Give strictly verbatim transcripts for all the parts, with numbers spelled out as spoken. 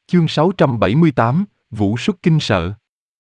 Chương sáu trăm bảy mươi tám, Vũ xuất kinh sợ.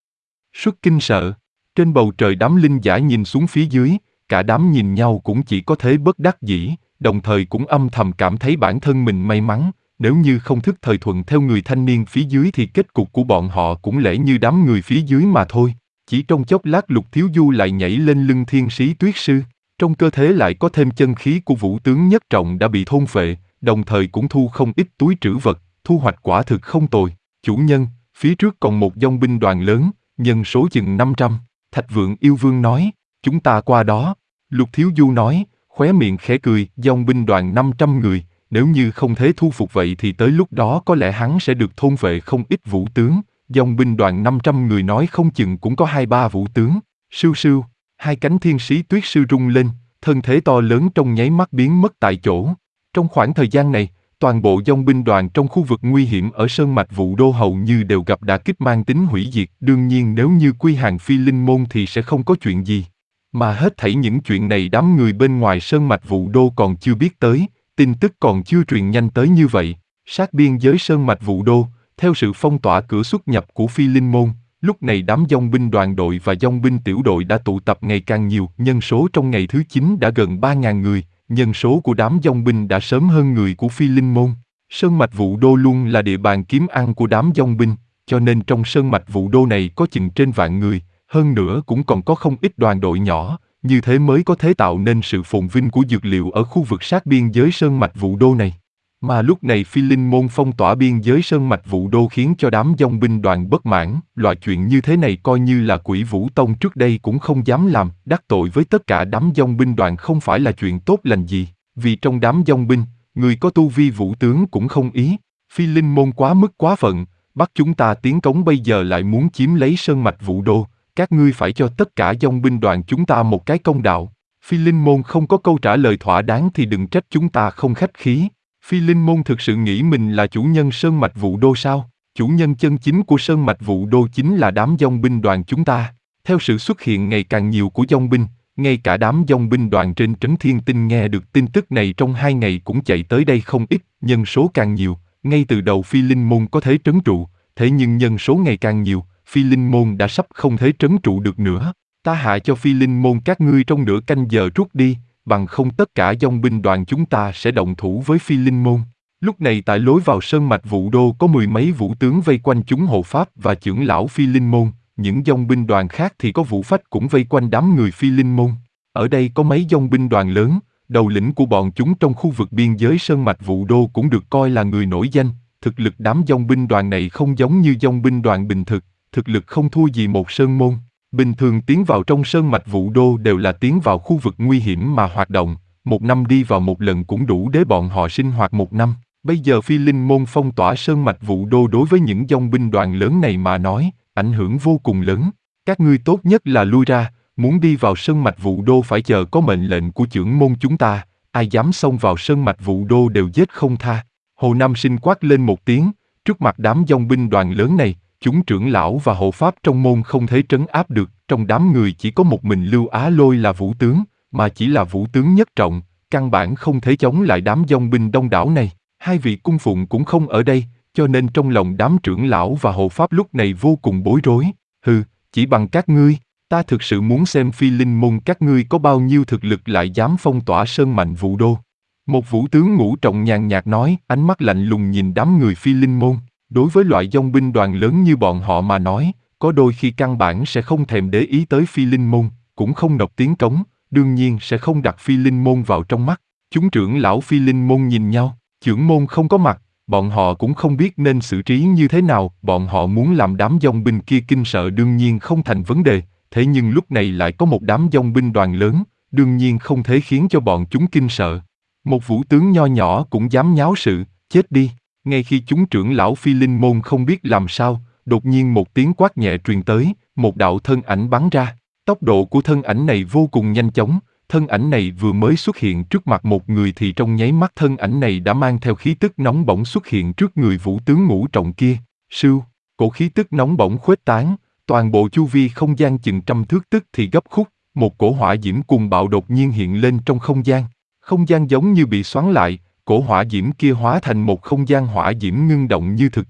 Xuất kinh sợ. Trên bầu trời đám linh giả nhìn xuống phía dưới, cả đám nhìn nhau cũng chỉ có thế bất đắc dĩ, đồng thời cũng âm thầm cảm thấy bản thân mình may mắn, nếu như không thức thời thuận theo người thanh niên phía dưới thì kết cục của bọn họ cũng lẽ như đám người phía dưới mà thôi. Chỉ trong chốc lát Lục Thiếu Du lại nhảy lên lưng Thiên Sĩ Tuyết Sư, trong cơ thể lại có thêm chân khí của Vũ tướng Nhất Trọng đã bị thôn phệ, đồng thời cũng thu không ít túi trữ vật, thu hoạch quả thực không tồi. Chủ nhân, phía trước còn một dòng binh đoàn lớn, nhân số chừng năm trăm, Thạch Vượng Yêu Vương nói, chúng ta qua đó. Lục Thiếu Du nói, khóe miệng khẽ cười, dòng binh đoàn năm trăm người, nếu như không thể thu phục vậy thì tới lúc đó có lẽ hắn sẽ được thôn vệ không ít vũ tướng. Dòng binh đoàn năm trăm người nói không chừng cũng có hai ba vũ tướng. Sưu sưu, hai cánh Thiên Sĩ Tuyết Sư rung lên, thân thể to lớn trong nháy mắt biến mất tại chỗ. Trong khoảng thời gian này, toàn bộ dòng binh đoàn trong khu vực nguy hiểm ở Sơn Mạch Vũ Đô hầu như đều gặp đả kích mang tính hủy diệt. Đương nhiên nếu như quy hàng Phi Linh Môn thì sẽ không có chuyện gì. Mà hết thảy những chuyện này đám người bên ngoài Sơn Mạch Vũ Đô còn chưa biết tới, tin tức còn chưa truyền nhanh tới như vậy. Sát biên giới Sơn Mạch Vũ Đô, theo sự phong tỏa cửa xuất nhập của Phi Linh Môn, lúc này đám dòng binh đoàn đội và dòng binh tiểu đội đã tụ tập ngày càng nhiều, nhân số trong ngày thứ chín đã gần ba nghìn người. Nhân số của đám dòng binh đã sớm hơn người của Phi Linh Môn. Sơn Mạch Vũ Đô luôn là địa bàn kiếm ăn của đám dòng binh, cho nên trong Sơn Mạch Vũ Đô này có chừng trên vạn người, hơn nữa cũng còn có không ít đoàn đội nhỏ, như thế mới có thể tạo nên sự phồn vinh của dược liệu ở khu vực sát biên giới Sơn Mạch Vũ Đô này. Mà lúc này Phi Linh Môn phong tỏa biên giới Sơn Mạch Vũ Đô khiến cho đám dòng binh đoàn bất mãn, loại chuyện như thế này coi như là Quỷ Vũ Tông trước đây cũng không dám làm, đắc tội với tất cả đám dòng binh đoàn không phải là chuyện tốt lành gì, vì trong đám dòng binh, người có tu vi vũ tướng cũng không ý, Phi Linh Môn quá mức quá phận, bắt chúng ta tiến cống bây giờ lại muốn chiếm lấy Sơn Mạch Vũ Đô, các ngươi phải cho tất cả dòng binh đoàn chúng ta một cái công đạo. Phi Linh Môn không có câu trả lời thỏa đáng thì đừng trách chúng ta không khách khí. Phi Linh Môn thực sự nghĩ mình là chủ nhân Sơn Mạch Vũ Đô sao? Chủ nhân chân chính của Sơn Mạch Vũ Đô chính là đám dòng binh đoàn chúng ta. Theo sự xuất hiện ngày càng nhiều của dòng binh, ngay cả đám dòng binh đoàn trên Trấn Thiên Tinh nghe được tin tức này trong hai ngày cũng chạy tới đây không ít, nhân số càng nhiều, ngay từ đầu Phi Linh Môn có thể trấn trụ, thế nhưng nhân số ngày càng nhiều, Phi Linh Môn đã sắp không thể trấn trụ được nữa. Ta hạ cho Phi Linh Môn các ngươi trong nửa canh giờ rút đi, bằng không tất cả dòng binh đoàn chúng ta sẽ động thủ với Phi Linh Môn. Lúc này tại lối vào Sơn Mạch Vũ Đô có mười mấy vũ tướng vây quanh chúng hộ pháp và trưởng lão Phi Linh Môn, những dòng binh đoàn khác thì có vũ phách cũng vây quanh đám người Phi Linh Môn. Ở đây có mấy dòng binh đoàn lớn, đầu lĩnh của bọn chúng trong khu vực biên giới Sơn Mạch Vũ Đô cũng được coi là người nổi danh. Thực lực đám dòng binh đoàn này không giống như dòng binh đoàn bình thực, thực lực không thua gì một sơn môn. Bình thường tiến vào trong Sơn Mạch Vũ Đô đều là tiến vào khu vực nguy hiểm mà hoạt động, một năm đi vào một lần cũng đủ để bọn họ sinh hoạt một năm. Bây giờ Phi Linh Môn phong tỏa Sơn Mạch Vũ Đô đối với những dòng binh đoàn lớn này mà nói, ảnh hưởng vô cùng lớn. Các ngươi tốt nhất là lui ra, muốn đi vào Sơn Mạch Vũ Đô phải chờ có mệnh lệnh của trưởng môn chúng ta, ai dám xông vào Sơn Mạch Vũ Đô đều giết không tha. Hồ Nam Sinh quát lên một tiếng, trước mặt đám dòng binh đoàn lớn này, chúng trưởng lão và hộ pháp trong môn không thể trấn áp được, trong đám người chỉ có một mình Lưu Á Lôi là vũ tướng, mà chỉ là vũ tướng nhất trọng, căn bản không thể chống lại đám dòng binh đông đảo này. Hai vị cung phụng cũng không ở đây, cho nên trong lòng đám trưởng lão và hộ pháp lúc này vô cùng bối rối. Hừ, chỉ bằng các ngươi, ta thực sự muốn xem Phi Linh Môn các ngươi có bao nhiêu thực lực lại dám phong tỏa Sơn Mạnh Vũ Đô. Một vũ tướng ngũ trọng nhàn nhạt nói, ánh mắt lạnh lùng nhìn đám người Phi Linh Môn. Đối với loại dòng binh đoàn lớn như bọn họ mà nói, có đôi khi căn bản sẽ không thèm để ý tới Phi Linh Môn, cũng không nộp tiếng cống, đương nhiên sẽ không đặt Phi Linh Môn vào trong mắt. Chúng trưởng lão Phi Linh Môn nhìn nhau, trưởng môn không có mặt, bọn họ cũng không biết nên xử trí như thế nào, bọn họ muốn làm đám dòng binh kia kinh sợ đương nhiên không thành vấn đề, thế nhưng lúc này lại có một đám dòng binh đoàn lớn, đương nhiên không thể khiến cho bọn chúng kinh sợ. Một vũ tướng nho nhỏ cũng dám nháo sự, chết đi. Ngay khi chúng trưởng lão Phi Linh Môn không biết làm sao, đột nhiên một tiếng quát nhẹ truyền tới, một đạo thân ảnh bắn ra. Tốc độ của thân ảnh này vô cùng nhanh chóng, thân ảnh này vừa mới xuất hiện trước mặt một người thì trong nháy mắt thân ảnh này đã mang theo khí tức nóng bỏng xuất hiện trước người vũ tướng ngũ trọng kia. Sưu, cổ khí tức nóng bỏng khuếch tán, toàn bộ chu vi không gian chừng trăm thước tức thì gấp khúc, một cổ hỏa diễm cuồng bạo đột nhiên hiện lên trong không gian. Không gian giống như bị xoắn lại, cổ hỏa diễm kia hóa thành một không gian hỏa diễm ngưng động như thực chất.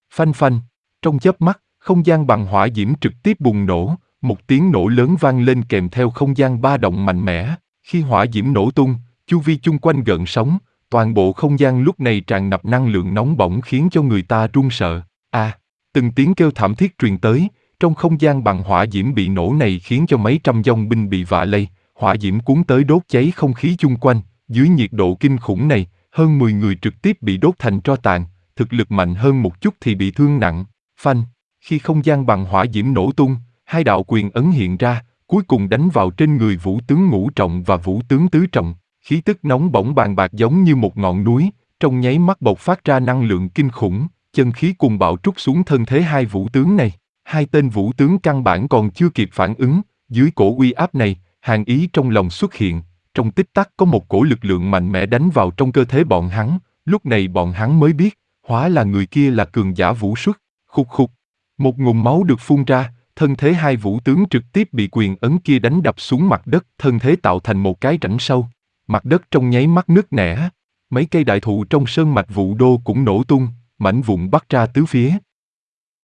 Phanh phanh, trong chớp mắt, không gian bằng hỏa diễm trực tiếp bùng nổ, một tiếng nổ lớn vang lên kèm theo không gian ba động mạnh mẽ. Khi hỏa diễm nổ tung, chu vi chung quanh gợn sóng, toàn bộ không gian lúc này tràn ngập năng lượng nóng bỏng khiến cho người ta run sợ. À, từng tiếng kêu thảm thiết truyền tới, trong không gian bằng hỏa diễm bị nổ này khiến cho mấy trăm dòng binh bị vạ lây, hỏa diễm cuốn tới đốt cháy không khí chung quanh, dưới nhiệt độ kinh khủng này, hơn mười người trực tiếp bị đốt thành tro tàn, thực lực mạnh hơn một chút thì bị thương nặng. Phanh, khi không gian bằng hỏa diễm nổ tung, hai đạo quyền ấn hiện ra, cuối cùng đánh vào trên người Vũ tướng Ngũ Trọng và Vũ tướng Tứ Trọng, khí tức nóng bỏng bàn bạc giống như một ngọn núi, trong nháy mắt bộc phát ra năng lượng kinh khủng, chân khí cùng bạo trút xuống thân thế hai vũ tướng này. Hai tên vũ tướng căn bản còn chưa kịp phản ứng, dưới cổ uy áp này, hàn ý trong lòng xuất hiện, trong tích tắc có một cổ lực lượng mạnh mẽ đánh vào trong cơ thể bọn hắn, lúc này bọn hắn mới biết, hóa là người kia là cường giả vũ xuất, khục khục. Một ngụm máu được phun ra, thân thế hai vũ tướng trực tiếp bị quyền ấn kia đánh đập xuống mặt đất, thân thế tạo thành một cái rãnh sâu. Mặt đất trong nháy mắt nứt nẻ, mấy cây đại thụ trong sơn mạch Vũ Đô cũng nổ tung, mảnh vụn bắt ra tứ phía.